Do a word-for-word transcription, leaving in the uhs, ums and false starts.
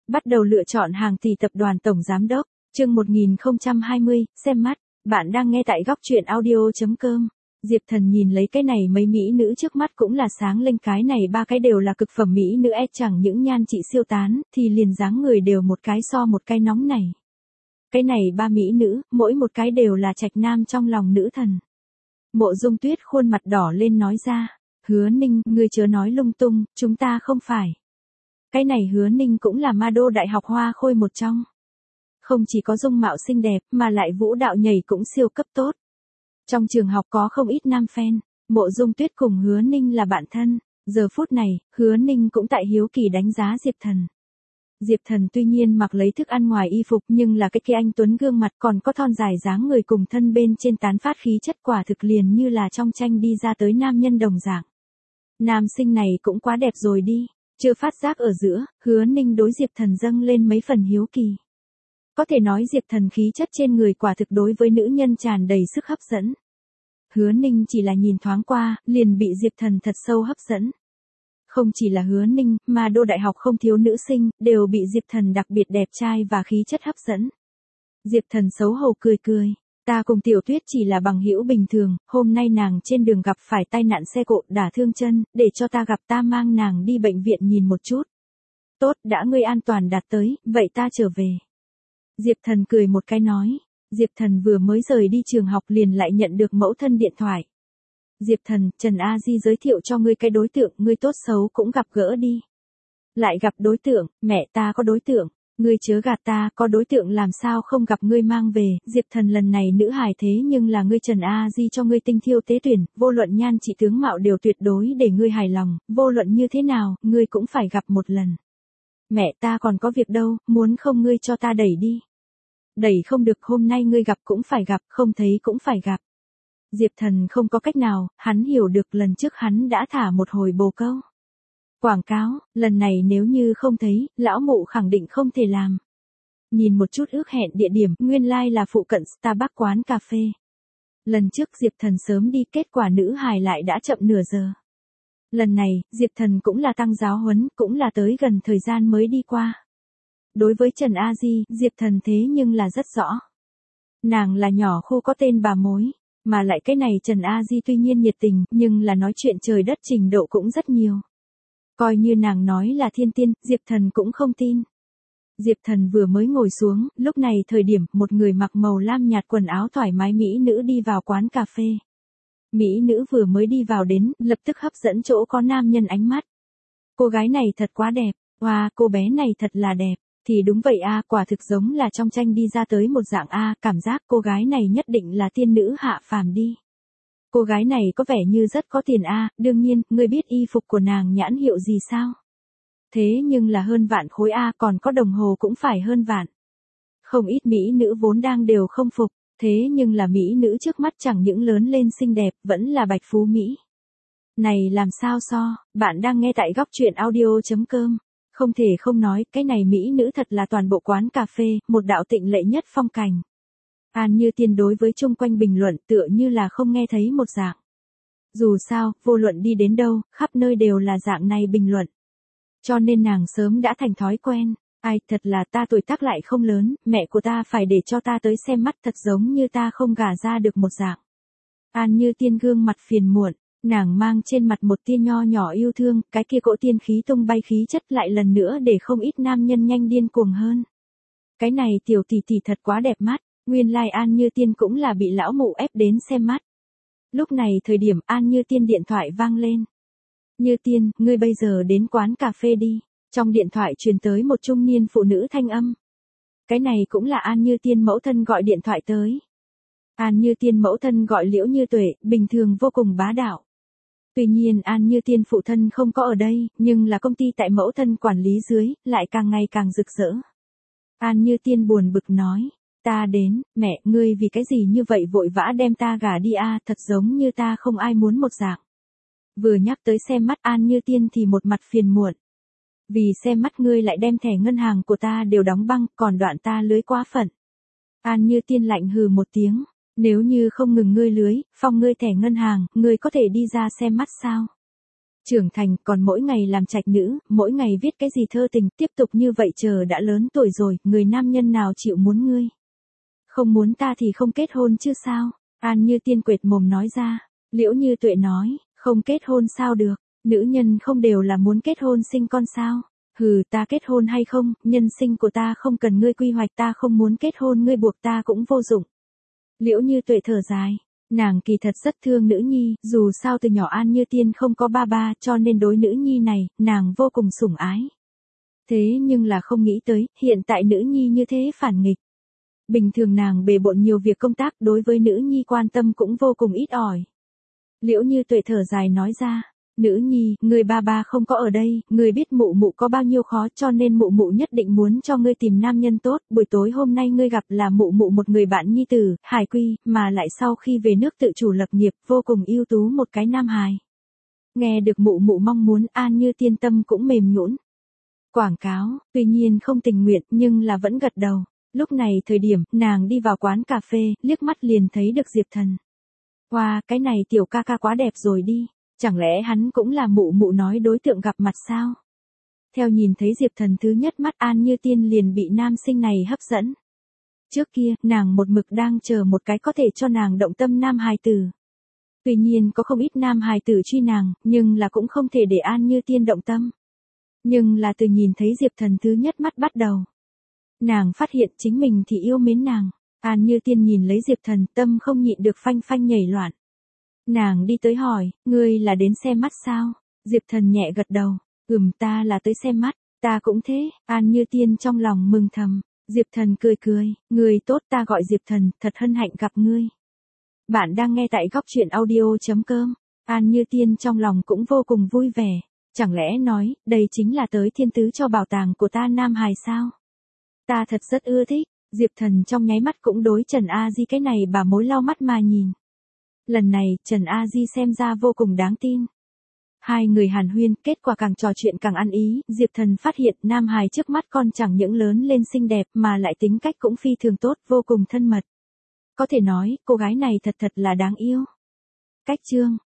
Bắt đầu lựa chọn hàng tỷ tập đoàn tổng giám đốc, chương một nghìn không trăm hai mươi, xem mắt, bạn đang nghe tại góc truyện audio.com. Diệp Thần nhìn lấy cái này mấy mỹ nữ trước mắt cũng là sáng lên, cái này ba cái đều là cực phẩm mỹ nữ e, chẳng những nhan trị siêu tán, thì liền dáng người đều một cái so một cái nóng này. Cái này ba mỹ nữ, mỗi một cái đều là trạch nam trong lòng nữ thần. Mộ Dung Tuyết khuôn mặt đỏ lên nói ra, Hứa Ninh, ngươi chớ nói lung tung, chúng ta không phải. Cái này Hứa Ninh cũng là ma đô đại học hoa khôi một trong. Không chỉ có dung mạo xinh đẹp, mà lại vũ đạo nhảy cũng siêu cấp tốt. Trong trường học có không ít nam fan, Mộ Dung Tuyết cùng Hứa Ninh là bạn thân. Giờ phút này, Hứa Ninh cũng tại hiếu kỳ đánh giá Diệp Thần. Diệp Thần tuy nhiên mặc lấy thức ăn ngoài y phục, nhưng là cái kia anh tuấn gương mặt còn có thon dài dáng người cùng thân bên trên tán phát khí chất quả thực liền như là trong tranh đi ra tới nam nhân đồng dạng. Nam sinh này cũng quá đẹp rồi đi. Chưa phát giác ở giữa, Hứa Ninh đối Diệp Thần dâng lên mấy phần hiếu kỳ. Có thể nói Diệp Thần khí chất trên người quả thực đối với nữ nhân tràn đầy sức hấp dẫn. Hứa Ninh chỉ là nhìn thoáng qua, liền bị Diệp Thần thật sâu hấp dẫn. Không chỉ là Hứa Ninh, mà đô đại học không thiếu nữ sinh, đều bị Diệp Thần đặc biệt đẹp trai và khí chất hấp dẫn. Diệp Thần xấu hổ cười cười, ta cùng Tiểu Tuyết chỉ là bằng hữu bình thường, hôm nay nàng trên đường gặp phải tai nạn xe cộ đả thương chân, để cho ta gặp ta mang nàng đi bệnh viện nhìn một chút. Tốt, đã ngươi an toàn đạt tới, vậy ta trở về. Diệp Thần cười một cái nói, Diệp Thần vừa mới rời đi trường học liền lại nhận được mẫu thân điện thoại. Diệp Thần, Trần A Di giới thiệu cho ngươi cái đối tượng, ngươi tốt xấu cũng gặp gỡ đi. Lại gặp đối tượng, mẹ ta có đối tượng, ngươi chớ gạt ta, có đối tượng làm sao không gặp ngươi mang về. Diệp Thần, lần này nữ hài thế nhưng là ngươi Trần A Di cho ngươi tinh thiêu tế tuyển, vô luận nhan trị tướng mạo đều tuyệt đối để ngươi hài lòng, vô luận như thế nào, ngươi cũng phải gặp một lần. Mẹ ta còn có việc đâu, muốn không ngươi cho ta đẩy đi. Đẩy không được, hôm nay ngươi gặp cũng phải gặp, không thấy cũng phải gặp. Diệp Thần không có cách nào, hắn hiểu được lần trước hắn đã thả một hồi bồ câu. Quảng cáo, lần này nếu như không thấy, lão mụ khẳng định không thể làm. Nhìn một chút ước hẹn địa điểm, nguyên lai like là phụ cận Starbucks quán cà phê. Lần trước Diệp Thần sớm đi, kết quả nữ hài lại đã chậm nửa giờ. Lần này, Diệp Thần cũng là tăng giáo huấn, cũng là tới gần thời gian mới đi qua. Đối với Trần A Di, Diệp Thần thế nhưng là rất rõ. Nàng là nhỏ khu có tên bà mối. Mà lại cái này Trần A Di tuy nhiên nhiệt tình, nhưng là nói chuyện trời đất trình độ cũng rất nhiều. Coi như nàng nói là thiên tiên, Diệp Thần cũng không tin. Diệp Thần vừa mới ngồi xuống, lúc này thời điểm một người mặc màu lam nhạt quần áo thoải mái mỹ nữ đi vào quán cà phê. Mỹ nữ vừa mới đi vào đến, lập tức hấp dẫn chỗ có nam nhân ánh mắt. Cô gái này thật quá đẹp, wow, cô bé này thật là đẹp. Thì đúng vậy a, quả thực giống là trong tranh đi ra tới một dạng a, cảm giác cô gái này nhất định là tiên nữ hạ phàm đi. Cô gái này có vẻ như rất có tiền a, đương nhiên, ngươi biết y phục của nàng nhãn hiệu gì sao? Thế nhưng là hơn vạn khối a, còn có đồng hồ cũng phải hơn vạn. Không ít mỹ nữ vốn đang đều không phục, thế nhưng là mỹ nữ trước mắt chẳng những lớn lên xinh đẹp, vẫn là bạch phú mỹ. Này làm sao so, bạn đang nghe tại góc truyện audio.com. Không thể không nói, cái này mỹ nữ thật là toàn bộ quán cà phê, một đạo tịnh lệ nhất phong cảnh. An Như Tiên đối với chung quanh bình luận tựa như là không nghe thấy một dạng. Dù sao, vô luận đi đến đâu, khắp nơi đều là dạng này bình luận. Cho nên nàng sớm đã thành thói quen. Ai, thật là ta tuổi tác lại không lớn, mẹ của ta phải để cho ta tới xem mắt, thật giống như ta không gả ra được một dạng. An Như Tiên gương mặt phiền muộn. Nàng mang trên mặt một tia nho nhỏ yêu thương, cái kia cỗ tiên khí tung bay khí chất lại lần nữa để không ít nam nhân nhanh điên cuồng hơn. Cái này tiểu tỷ tỷ thật quá đẹp mắt, nguyên lai like An Như Tiên cũng là bị lão mụ ép đến xem mắt. Lúc này thời điểm An Như Tiên điện thoại vang lên. Như Tiên, ngươi bây giờ đến quán cà phê đi. Trong điện thoại truyền tới một trung niên phụ nữ thanh âm. Cái này cũng là An Như Tiên mẫu thân gọi điện thoại tới. An Như Tiên mẫu thân gọi Liễu Như Tuệ, bình thường vô cùng bá đạo. Tuy nhiên An Như Tiên phụ thân không có ở đây, nhưng là công ty tại mẫu thân quản lý dưới, lại càng ngày càng rực rỡ. An Như Tiên buồn bực nói, ta đến, mẹ, ngươi vì cái gì như vậy vội vã đem ta gả đi a, thật giống như ta không ai muốn một dạng. Vừa nhắc tới xem mắt An Như Tiên thì một mặt phiền muộn. Vì xem mắt ngươi lại đem thẻ ngân hàng của ta đều đóng băng, còn đoạn ta lưới quá phận. An Như Tiên lạnh hừ một tiếng. Nếu như không ngừng ngươi lưới, phong ngươi thẻ ngân hàng, ngươi có thể đi ra xem mắt sao? trưởng thành, còn mỗi ngày làm trạch nữ, mỗi ngày viết cái gì thơ tình, tiếp tục như vậy chờ đã lớn tuổi rồi, người nam nhân nào chịu muốn ngươi. Không muốn ta thì không kết hôn chứ sao? An Như Tiên quệt mồm nói ra. Liễu Như Tuệ nói, không kết hôn sao được, nữ nhân không đều là muốn kết hôn sinh con sao? Hừ, ta kết hôn hay không, nhân sinh của ta không cần ngươi quy hoạch, ta không muốn kết hôn, ngươi buộc ta cũng vô dụng. Liễu Như Tuệ thở dài, nàng kỳ thật rất thương nữ nhi, dù sao từ nhỏ An Như Tiên không có ba ba, cho nên đối nữ nhi này, nàng vô cùng sủng ái. Thế nhưng là không nghĩ tới, hiện tại nữ nhi như thế phản nghịch. Bình thường nàng bề bộn nhiều việc công tác, đối với nữ nhi quan tâm cũng vô cùng ít ỏi. Liễu Như Tuệ thở dài nói ra, nữ nhi, người ba ba không có ở đây, người biết mụ mụ có bao nhiêu khó, cho nên mụ mụ nhất định muốn cho ngươi tìm nam nhân tốt, buổi tối hôm nay ngươi gặp là mụ mụ một người bạn nhi tử, Hải Quy, mà lại sau khi về nước tự chủ lập nghiệp, vô cùng ưu tú một cái nam hài. Nghe được mụ mụ mong muốn, An Như Tiên tâm cũng mềm nhũn. Quảng cáo, tuy nhiên không tình nguyện, nhưng là vẫn gật đầu. Lúc này thời điểm, nàng đi vào quán cà phê, liếc mắt liền thấy được Diệp Thần. Wow, cái này tiểu ca ca quá đẹp rồi đi. Chẳng lẽ hắn cũng là mụ mụ nói đối tượng gặp mặt sao? Theo nhìn thấy Diệp Thần thứ nhất mắt, An Như Tiên liền bị nam sinh này hấp dẫn. Trước kia, nàng một mực đang chờ một cái có thể cho nàng động tâm nam hài tử. Tuy nhiên có không ít nam hài tử truy nàng, nhưng là cũng không thể để An Như Tiên động tâm. Nhưng là từ nhìn thấy Diệp Thần thứ nhất mắt bắt đầu. Nàng phát hiện chính mình thì yêu mến nàng. An Như Tiên nhìn lấy Diệp Thần, tâm không nhịn được phanh phanh nhảy loạn. Nàng đi tới hỏi, ngươi là đến xem mắt sao? Diệp Thần nhẹ gật đầu, ừm, ta là tới xem mắt, ta cũng thế. An Như Tiên trong lòng mừng thầm. Diệp Thần cười cười, ngươi tốt, ta gọi Diệp Thần, thật hân hạnh gặp ngươi. Bạn đang nghe tại góc truyện audio chấm com. An Như Tiên trong lòng cũng vô cùng vui vẻ. Chẳng lẽ nói, đây chính là tới thiên tứ cho bảo tàng của ta nam hài sao? Ta thật rất ưa thích. Diệp Thần trong nháy mắt cũng đối Trần A Di cái này bà mối lau mắt mà nhìn. Lần này, Trần A Di xem ra vô cùng đáng tin. Hai người hàn huyên, kết quả càng trò chuyện càng ăn ý, Diệp Thần phát hiện nam hài trước mắt con chẳng những lớn lên xinh đẹp mà lại tính cách cũng phi thường tốt, vô cùng thân mật. Có thể nói, cô gái này thật thật là đáng yêu. Cách chương